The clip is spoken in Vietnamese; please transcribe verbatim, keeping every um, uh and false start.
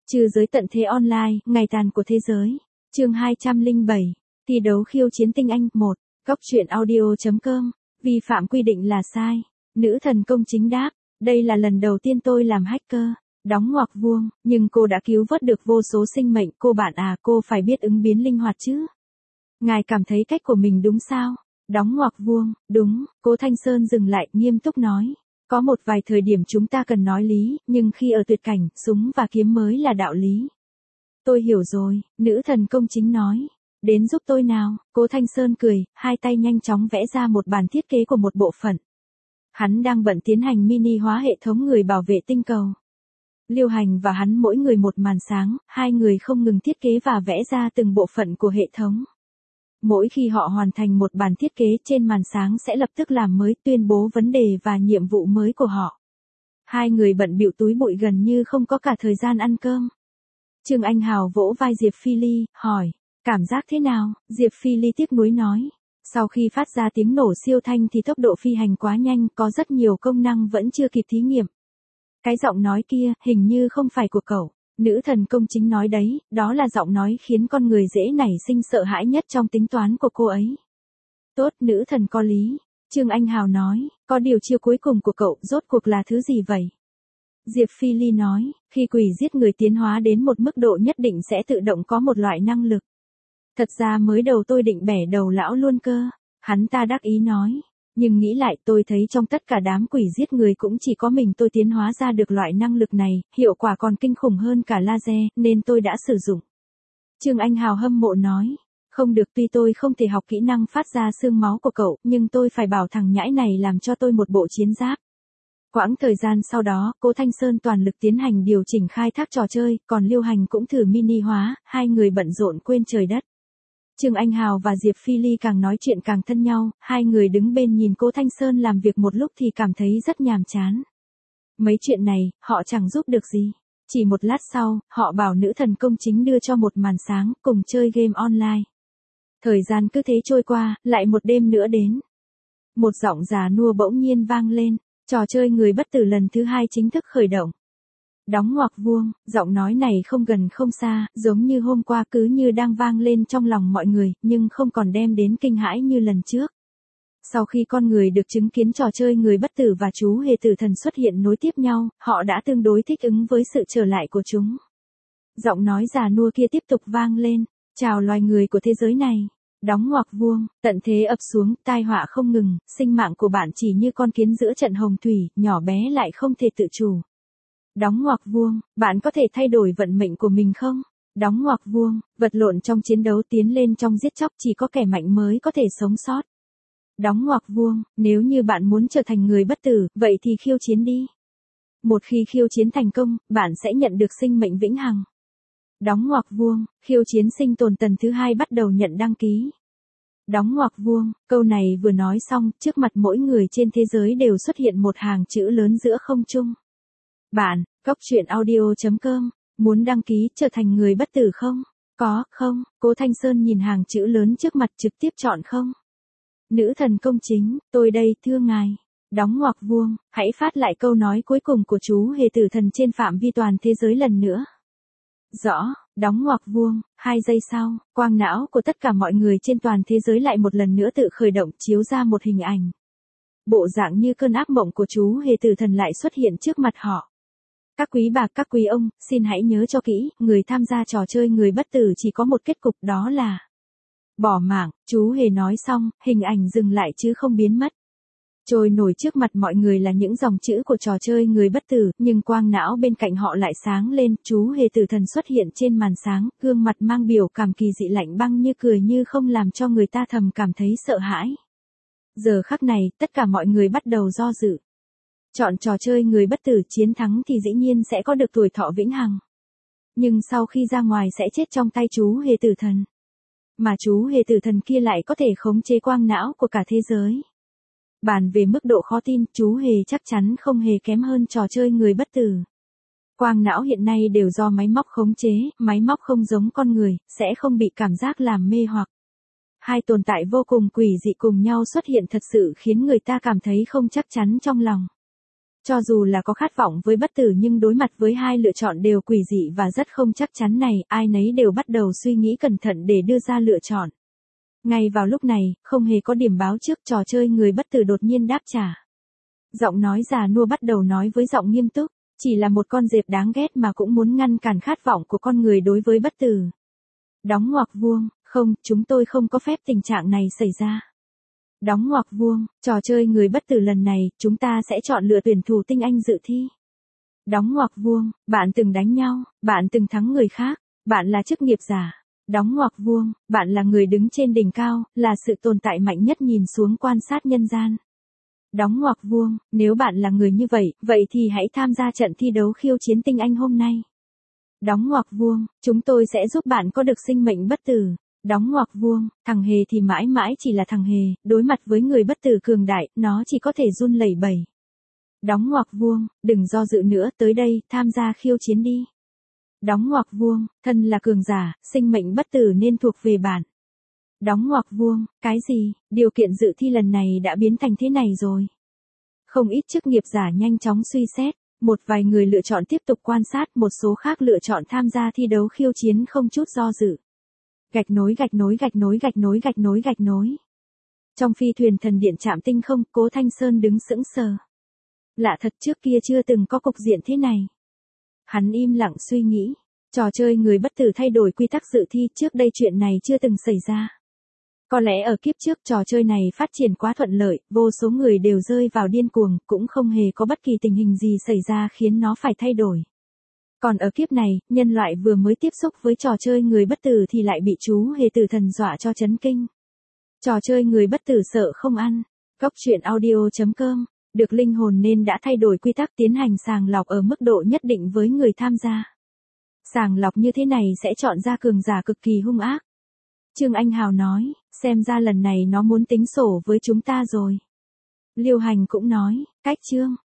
Trừ giới tận thế online, ngày tàn của thế giới. Chương hai trăm lẻ bảy. Thi đấu khiêu chiến tinh anh một. Góc truyện audio chấm com. Vi phạm quy định là sai. Nữ thần công chính đáp, đây là lần đầu tiên tôi làm hacker. Đóng ngoặc vuông, nhưng cô đã cứu vớt được vô số sinh mệnh, cô bạn à, cô phải biết ứng biến linh hoạt chứ. Ngài cảm thấy cách của mình đúng sao? Đóng ngoặc vuông, đúng, Cố Thanh Sơn dừng lại, nghiêm túc nói. Có một vài thời điểm chúng ta cần nói lý, nhưng khi ở tuyệt cảnh, súng và kiếm mới là đạo lý. Tôi hiểu rồi, nữ thần công chính nói. Đến giúp tôi nào, Cố Thanh Sơn cười, hai tay nhanh chóng vẽ ra một bản thiết kế của một bộ phận. Hắn đang bận tiến hành mini hóa hệ thống người bảo vệ tinh cầu. Liêu Hành và hắn mỗi người một màn sáng, hai người không ngừng thiết kế và vẽ ra từng bộ phận của hệ thống. Mỗi khi họ hoàn thành một bản thiết kế trên màn sáng sẽ lập tức làm mới, tuyên bố vấn đề và nhiệm vụ mới của họ. Hai người bận bịu túi bụi gần như không có cả thời gian ăn cơm. Trương Anh Hào vỗ vai Diệp Phi Ly, hỏi, cảm giác thế nào? Diệp Phi Ly tiếc nuối nói, sau khi phát ra tiếng nổ siêu thanh thì tốc độ phi hành quá nhanh, có rất nhiều công năng vẫn chưa kịp thí nghiệm. Cái giọng nói kia, hình như không phải của cậu. Nữ thần công chính nói đấy, đó là giọng nói khiến con người dễ nảy sinh sợ hãi nhất trong tính toán của cô ấy. Tốt, nữ thần có lý. Trương Anh Hào nói, có điều chiêu cuối cùng của cậu rốt cuộc là thứ gì vậy? Diệp Phi Ly nói, khi quỷ giết người tiến hóa đến một mức độ nhất định sẽ tự động có một loại năng lực. Thật ra mới đầu tôi định bẻ đầu lão luôn cơ. Hắn ta đắc ý nói. Nhưng nghĩ lại tôi thấy trong tất cả đám quỷ giết người cũng chỉ có mình tôi tiến hóa ra được loại năng lực này, hiệu quả còn kinh khủng hơn cả laser, nên tôi đã sử dụng. Trương Anh Hào hâm mộ nói, không được, tuy tôi không thể học kỹ năng phát ra xương máu của cậu, nhưng tôi phải bảo thằng nhãi này làm cho tôi một bộ chiến giáp. Quãng thời gian sau đó, Cố Thanh Sơn toàn lực tiến hành điều chỉnh khai thác trò chơi, còn Liêu Hành cũng thử mini hóa, hai người bận rộn quên trời đất. Trương Anh Hào và Diệp Phi Ly càng nói chuyện càng thân nhau, hai người đứng bên nhìn Cố Thanh Sơn làm việc một lúc thì cảm thấy rất nhàm chán. Mấy chuyện này, họ chẳng giúp được gì. Chỉ một lát sau, họ bảo nữ thần công chính đưa cho một màn sáng, cùng chơi game online. Thời gian cứ thế trôi qua, lại một đêm nữa đến. Một giọng già nua bỗng nhiên vang lên, trò chơi người bất tử lần thứ hai chính thức khởi động. Đóng ngoặc vuông, giọng nói này không gần không xa, giống như hôm qua cứ như đang vang lên trong lòng mọi người, nhưng không còn đem đến kinh hãi như lần trước. Sau khi con người được chứng kiến trò chơi người bất tử và chú hề tử thần xuất hiện nối tiếp nhau, họ đã tương đối thích ứng với sự trở lại của chúng. Giọng nói già nua kia tiếp tục vang lên, chào loài người của thế giới này. Đóng ngoặc vuông, tận thế ập xuống, tai họa không ngừng, sinh mạng của bạn chỉ như con kiến giữa trận hồng thủy, nhỏ bé lại không thể tự chủ. Đóng ngoặc vuông, bạn có thể thay đổi vận mệnh của mình không? Đóng ngoặc vuông, vật lộn trong chiến đấu tiến lên trong giết chóc chỉ có kẻ mạnh mới có thể sống sót. Đóng ngoặc vuông, nếu như bạn muốn trở thành người bất tử, vậy thì khiêu chiến đi. Một khi khiêu chiến thành công, bạn sẽ nhận được sinh mệnh vĩnh hằng. Đóng ngoặc vuông, khiêu chiến sinh tồn tầng thứ hai bắt đầu nhận đăng ký. Đóng ngoặc vuông, câu này vừa nói xong, trước mặt mỗi người trên thế giới đều xuất hiện một hàng chữ lớn giữa không trung. Bạn, góc truyện audio chấm com, muốn đăng ký trở thành người bất tử không? Có, không? Cố Thanh Sơn nhìn hàng chữ lớn trước mặt trực tiếp chọn không. Nữ thần công chính, tôi đây, thưa ngài. Đóng ngoặc vuông, hãy phát lại câu nói cuối cùng của chú hề tử thần trên phạm vi toàn thế giới lần nữa. Rõ, đóng ngoặc vuông, hai giây sau, quang não của tất cả mọi người trên toàn thế giới lại một lần nữa tự khởi động chiếu ra một hình ảnh. Bộ dạng như cơn ác mộng của chú hề tử thần lại xuất hiện trước mặt họ. Các quý bà, các quý ông, xin hãy nhớ cho kỹ, người tham gia trò chơi người bất tử chỉ có một kết cục, đó là bỏ mạng. Chú hề nói xong, hình ảnh dừng lại chứ không biến mất. Trôi nổi trước mặt mọi người là những dòng chữ của trò chơi người bất tử, nhưng quang não bên cạnh họ lại sáng lên, chú hề tử thần xuất hiện trên màn sáng, gương mặt mang biểu cảm kỳ dị lạnh băng như cười như không làm cho người ta thầm cảm thấy sợ hãi. Giờ khắc này, tất cả mọi người bắt đầu do dự. Chọn trò chơi người bất tử chiến thắng thì dĩ nhiên sẽ có được tuổi thọ vĩnh hằng. Nhưng sau khi ra ngoài sẽ chết trong tay chú hề tử thần. Mà chú hề tử thần kia lại có thể khống chế quang não của cả thế giới. Bàn về mức độ khó tin, chú hề chắc chắn không hề kém hơn trò chơi người bất tử. Quang não hiện nay đều do máy móc khống chế, máy móc không giống con người, sẽ không bị cảm giác làm mê hoặc. Hai tồn tại vô cùng quỷ dị cùng nhau xuất hiện thật sự khiến người ta cảm thấy không chắc chắn trong lòng. Cho dù là có khát vọng với bất tử nhưng đối mặt với hai lựa chọn đều quỷ dị và rất không chắc chắn này, ai nấy đều bắt đầu suy nghĩ cẩn thận để đưa ra lựa chọn. Ngay vào lúc này, không hề có điểm báo trước, trò chơi người bất tử đột nhiên đáp trả. Giọng nói già nua bắt đầu nói với giọng nghiêm túc, chỉ là một con dẹp đáng ghét mà cũng muốn ngăn cản khát vọng của con người đối với bất tử. Đóng ngoặc vuông, không, chúng tôi không có phép tình trạng này xảy ra. Đóng ngoặc vuông, trò chơi người bất tử lần này, chúng ta sẽ chọn lựa tuyển thủ tinh anh dự thi. Đóng ngoặc vuông, bạn từng đánh nhau, bạn từng thắng người khác, bạn là chức nghiệp giả. Đóng ngoặc vuông, bạn là người đứng trên đỉnh cao, là sự tồn tại mạnh nhất nhìn xuống quan sát nhân gian. Đóng ngoặc vuông, nếu bạn là người như vậy, vậy thì hãy tham gia trận thi đấu khiêu chiến tinh anh hôm nay. Đóng ngoặc vuông, chúng tôi sẽ giúp bạn có được sinh mệnh bất tử. Đóng ngoặc vuông, thằng hề thì mãi mãi chỉ là thằng hề, đối mặt với người bất tử cường đại, nó chỉ có thể run lẩy bẩy. Đóng ngoặc vuông, đừng do dự nữa, tới đây, tham gia khiêu chiến đi. Đóng ngoặc vuông, thân là cường giả, sinh mệnh bất tử nên thuộc về bạn. Đóng ngoặc vuông, cái gì, điều kiện dự thi lần này đã biến thành thế này rồi. Không ít chức nghiệp giả nhanh chóng suy xét, một vài người lựa chọn tiếp tục quan sát, một số khác lựa chọn tham gia thi đấu khiêu chiến không chút do dự. Gạch nối gạch nối gạch nối gạch nối gạch nối gạch nối. Trong phi thuyền thần điện chạm tinh không, Cố Thanh Sơn đứng sững sờ. Lạ thật, trước kia chưa từng có cục diện thế này. Hắn im lặng suy nghĩ, trò chơi người bất tử thay đổi quy tắc dự thi, trước đây chuyện này chưa từng xảy ra. Có lẽ ở kiếp trước trò chơi này phát triển quá thuận lợi, vô số người đều rơi vào điên cuồng, cũng không hề có bất kỳ tình hình gì xảy ra khiến nó phải thay đổi. Còn ở kiếp này, nhân loại vừa mới tiếp xúc với trò chơi người bất tử thì lại bị chú hề tử thần dọa cho chấn kinh. Trò chơi người bất tử sợ không ăn. Góc truyện audio chấm com, được linh hồn nên đã thay đổi quy tắc tiến hành sàng lọc ở mức độ nhất định với người tham gia. Sàng lọc như thế này sẽ chọn ra cường giả cực kỳ hung ác. Trương Anh Hào nói, xem ra lần này nó muốn tính sổ với chúng ta rồi. Liêu Hành cũng nói, cách Trương,